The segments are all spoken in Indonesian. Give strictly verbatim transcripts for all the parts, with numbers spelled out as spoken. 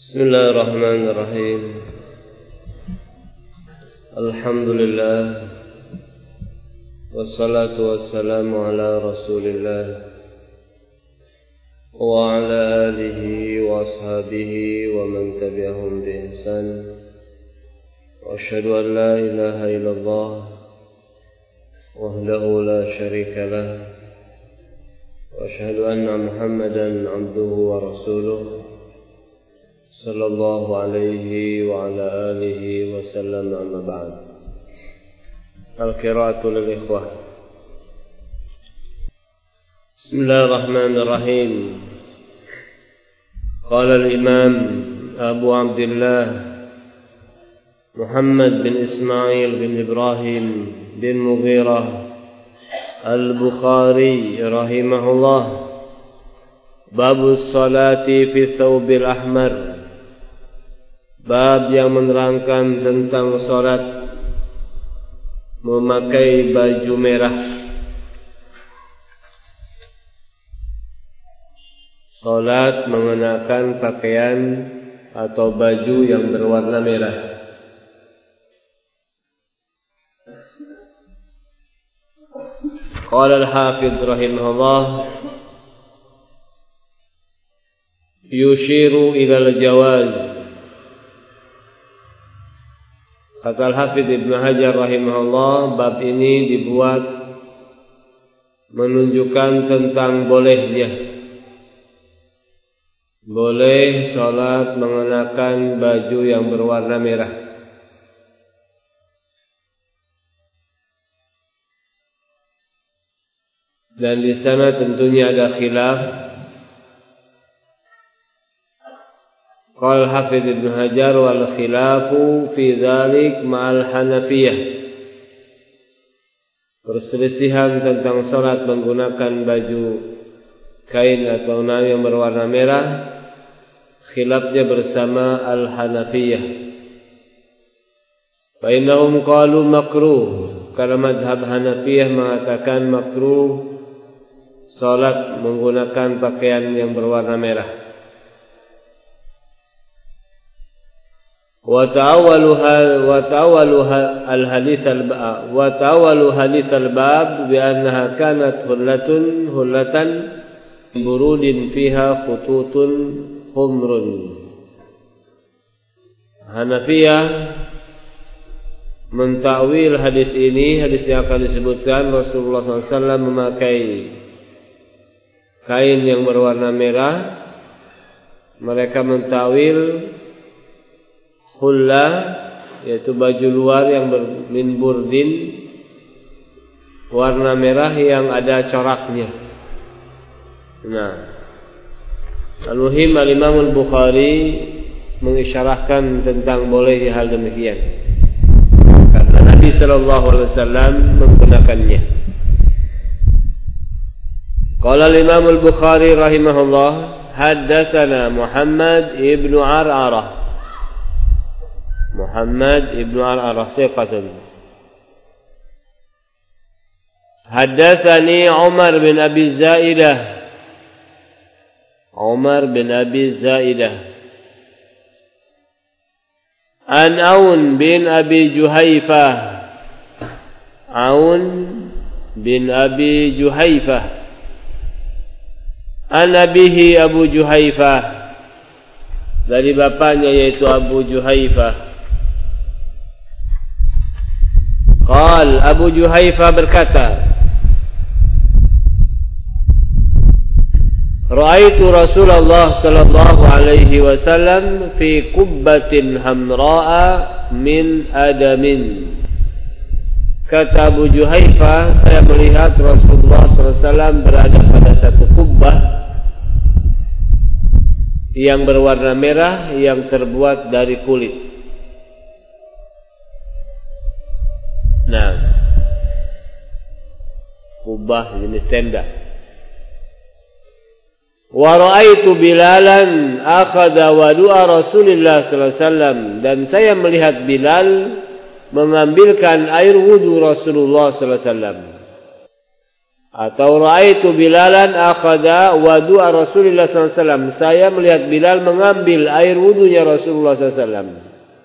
Bismillahirrahmanirrahim. Alhamdulillah. Wassalatu wassalamu ala Rasulillah wa ala alihi wa ashabihi wa man tabi'ahum bi ihsan. Wa asyhadu an la ilaha illallah wahdahu la syarika lah. Wa asyhadu anna Muhammadan 'abduhu wa rasuluh sallallahu alaihi wa ala alihi wa sallam, amma ba'd. Al-qira'atu lil ikhwah. Bismillahirrahmanirrahim. Qala al-imam Abu Abdullah Muhammad bin Ismail bin Ibrahim bin Mughirah Al-Bukhari rahimahullah, Babu salati fi thawbil ahmar. Bab yang menerangkan tentang salat memakai baju merah. Salat mengenakan pakaian atau baju yang berwarna merah. Qala al-Hafidh rahimahullah, yushiru ila al-jawaz. Kata Al-Hafidh Ibnu Hajar rahimahullah, bab ini dibuat menunjukkan tentang bolehnya, boleh salat mengenakan baju yang berwarna merah. Dan di sana tentunya ada khilaf. Qala Hafidz Ibnu Hajar wal khilafu fi dzalik ma'al Hanafiyah. Perselisihan tentang salat menggunakan baju kain atau naam yang berwarna merah, khilafnya bersama Al-Hanafiyah. Fa innahum qalu makruh, karena mazhab Hanafiyah mengatakan makruh salat menggunakan pakaian yang berwarna merah. Wa ta'awwalu wa ta'awwalu al-hadits al-bab wa ta'awwalu hadits al-bab bi annaha kanat hullatun hullatan burudin fiha khututun humrun. Hanafiyah mentakwil hadis ini, hadis yang akan disebutkan Rasulullah sallallahu alaihi wasallam memakai kain yang berwarna merah. Mereka mentakwil hulla, yaitu baju luar yang min burdin, warna merah yang ada coraknya. Nah, al-muhim al-Imam al-Bukhari mengisyarahkan tentang bolehnya hal demikian karena Nabi sallallahu alaihi wasallam menggunakannya. Qala al-Imam al-Bukhari rahimahullah, haddatsana Muhammad ibnu Ar'arah. Muhammad ibnu Ar'arah thiqatun. Haddatsani Umar bin Abi Zaidah. Umar bin Abi Zaidah. An Aun bin Abi Juhaifah. Aun bin Abi Juhaifah. An abihi Abu Juhaifah. Dari bapaknya yaitu Abu Juhaifah. Qal, Abu Juhaifah berkata, Ra'aitu Rasulullah sallallahu alaihi wasallam fi kubbatin hamra'a min adamin. Kata Abu Juhaifah, saya melihat Rasulullah sallallahu alaihi wasallam berada pada satu kubbah yang berwarna merah yang terbuat dari kulit. Nah, kubah jenis tenda. Wa ra'aitu Bilalan akhadha wadu'a Rasulillah sallallahu alaihi wasallam, dan saya melihat Bilal mengambilkan air wudu Rasulullah sallallahu alaihi wasallam. Atau ra'aitu Bilalan akhadha wudu'a Rasulullah sallallahu alaihi wasallam. Saya melihat Bilal mengambil air wudunya Rasulullah sallallahu alaihi wasallam.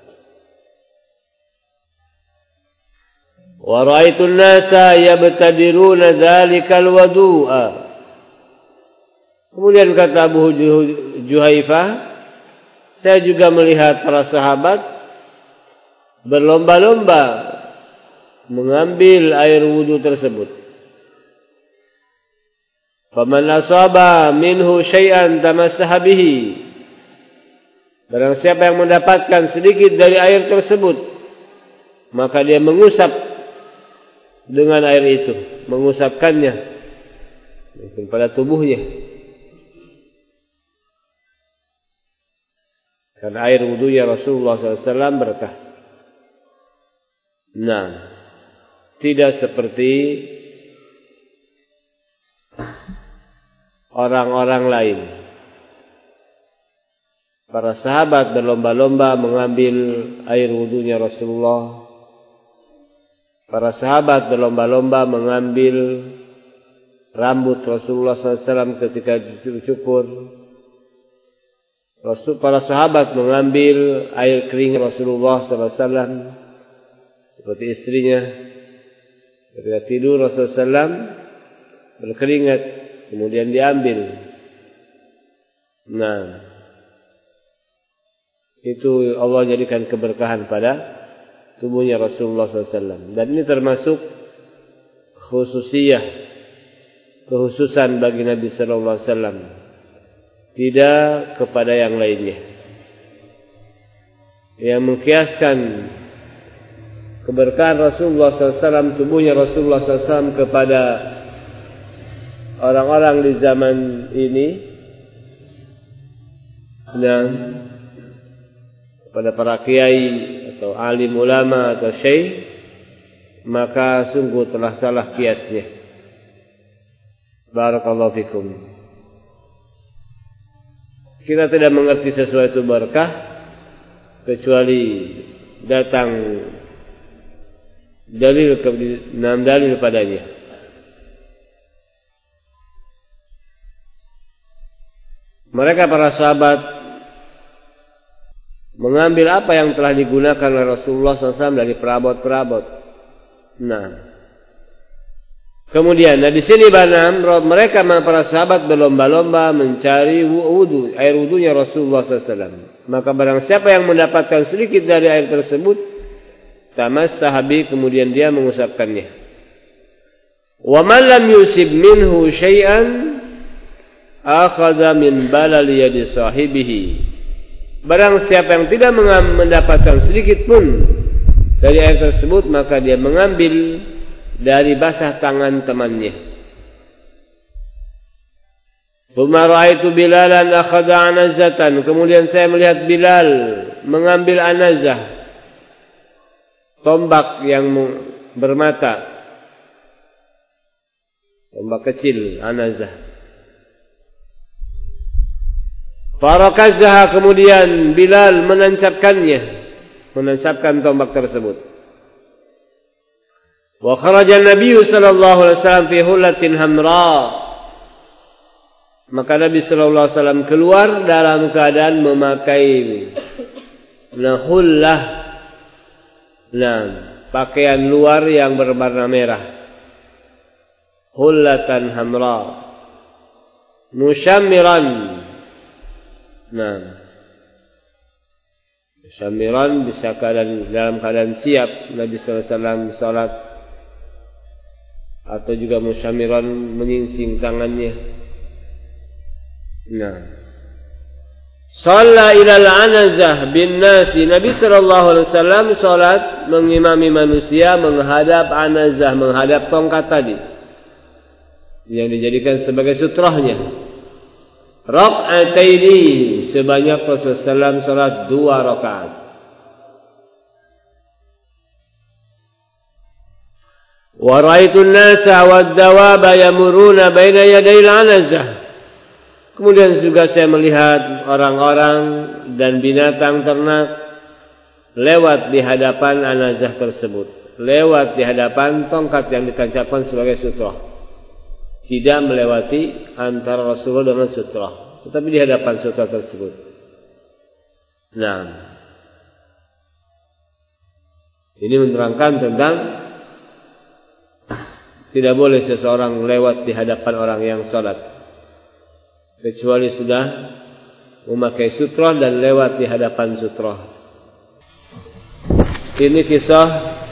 Wa ra'aitu an-nasa yabtadiruna dzalikal wudu'a. Kemudian kata Abu Juhaifah, saya juga melihat para sahabat berlomba-lomba mengambil air wudu tersebut. Faman asaba minhu syai'an tamassaha bihi. Barang siapa yang mendapatkan sedikit dari air tersebut, maka dia mengusap dengan air itu, mengusapkannya mungkin pada tubuhnya. Karena air wudunya Rasulullah sallallahu alaihi wasallam berkah. Nah, tidak seperti orang-orang lain. Para sahabat berlomba-lomba mengambil air wudunya Rasulullah. Para sahabat berlomba-lomba mengambil rambut Rasulullah sallallahu alaihi wasallam ketika dicukur. Rasul, para sahabat mengambil air kering Rasulullah sallallahu alaihi wasallam seperti istrinya. Ketika tidur Rasulullah sallallahu alaihi wasallam berkeringat, kemudian diambil. Nah, itu Allah jadikan keberkahan pada tubuhnya Rasulullah sallallahu alaihi wasallam. Dan ini termasuk khususiyah, kehususan bagi Nabi sallallahu alaihi wasallam, tidak kepada yang lainnya. Yang mengkiaskan keberkahan Rasulullah sallallahu alaihi wasallam, tubuhnya Rasulullah sallallahu alaihi wasallam kepada orang-orang di zaman ini, dan kepada para kiai atau alim ulama atau syekh, maka sungguh telah salah kiasnya. Barakallahu fikum. Kita tidak mengerti sesuatu berkah kecuali datang dalil enam dalil padanya. Mereka para sahabat mengambil apa yang telah digunakan oleh Rasulullah sallallahu alaihi wasallam dari perabot-perabot. Nah, kemudian, nah di sini banam mereka para sahabat berlomba-lomba mencari wudu, air wudunya Rasulullah sallallahu alaihi wasallam. Maka barang siapa yang mendapatkan sedikit dari air tersebut, tamassaha bi, kemudian dia mengusapkannya. Wa man lam yusib minhu syai'an akhadha min balal yadi sahibihi. Barang siapa yang tidak mendapatkan sedikit pun dari air tersebut, maka dia mengambil dari basah tangan temannya. Tsumma ra'aitu Bilalan akhadha anazatan. Kemudian saya melihat Bilal mengambil anazah, tombak yang bermata, tombak kecil, anazah. Farakazaha, kemudian Bilal menancapkannya, menancapkan tombak tersebut. Wa kharaja an-nabiy sallallahu alaihi wasallam fi hullatin hamra. Maka Nabi sallallahu alaihi wasallam keluar dalam keadaan memakai nahullah, nah, pakaian luar yang berwarna merah. Hullatan hamra. Musyammiran. Nah, musyammiran bisa keadaan, dalam keadaan siap Nabi sallallahu alaihi wasallam salat, atau juga musyammiran menyingsing tangannya. Nah, shalla ilal anazah bin nasi. Nabi sallallahu alaihi wasallam salat mengimami manusia menghadap anazah, menghadap tongkat tadi yang dijadikan sebagai sutrahnya. Rak'ataini, sebanyak Rasulullah sallallahu alaihi wasallam salat dua rakaat. Wa ra'aitu an-nasa wad-dawaba yamuruna baina yaday al-anazah. Kemudian juga saya melihat orang-orang dan binatang ternak lewat di hadapan anazah tersebut, lewat di hadapan tongkat yang ditancapkan sebagai sutrah. tidak melewati antara Rasulullah dengan sutra, tetapi di hadapan sutra tersebut. Nah, ini menerangkan tentang tidak boleh seseorang lewat di hadapan orang yang salat kecuali sudah memakai sutra dan lewat di hadapan sutra. Ini kisah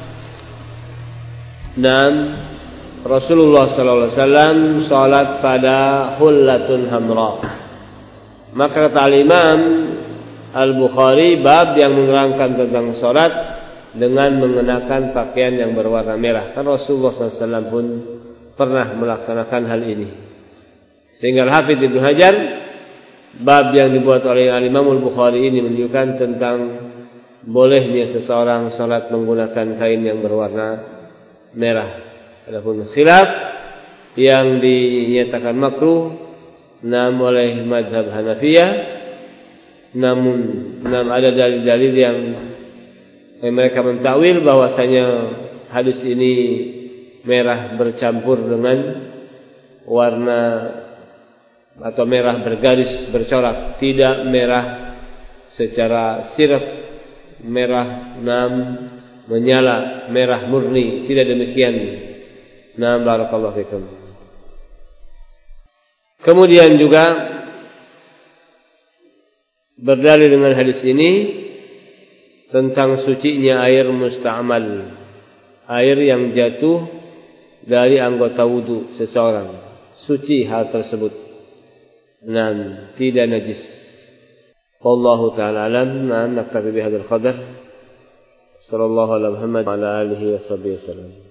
dan Rasulullah sallallahu alaihi wasallam salat pada hullatun hamra. Maka kata Imam Al-Bukhari bab yang menerangkan tentang salat dengan mengenakan pakaian yang berwarna merah. Kan Rasulullah sallallahu alaihi wasallam pun pernah melaksanakan hal ini. Sehingga Al-Hafidz Ibnu Hajar bab yang dibuat oleh Imam Al-Bukhari ini menunjukkan tentang bolehnya seseorang salat menggunakan kain yang berwarna merah. Adapun khilaf yang dinyatakan makruh nam oleh mazhab Hanafiyah, namun nam ada dalil-dalil yang yang mereka mentakwil bahwasanya hadis ini merah bercampur dengan warna atau merah bergaris bercorak, tidak merah secara sirf, merah nam menyala, merah murni, tidak demikian. Nah, barakallahu fikum. Kemudian juga berdalil dengan hadis ini tentang sucinya air musta'mal, air yang jatuh dari anggota wudu seseorang, suci hal tersebut, dan tidak najis. Wallahu ta'ala alam. Nah, naktafi bihadzal qadar. Sallallahu alaihi wa sallam wa ala alihi wa sahbihi wasallam.